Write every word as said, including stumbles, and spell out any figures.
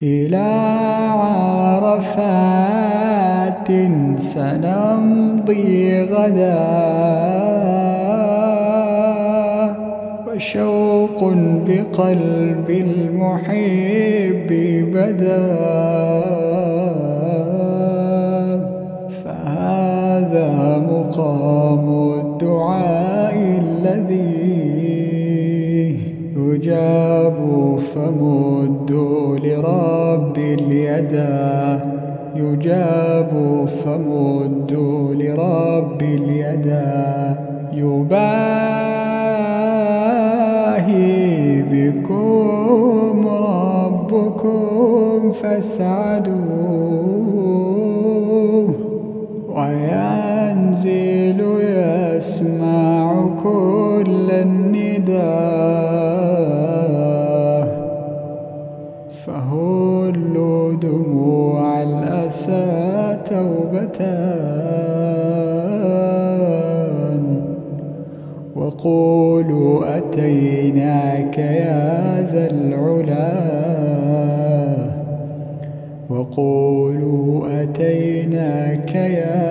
إلى عرفات سنمضي غدا، وشوق بقلب المحب بدا، فهذا مقام الدعاء الذي يجاب، فمدوا لرب اليدا، يجاب فمدوا لرب اليدا، يباهي بكم ربكم فاسعدوا، وينزل يسمع كل النداء، فهلوا دموع الأسى توبتان، وقولوا أتيناك يا ذا العلا، وقولوا أتيناك يا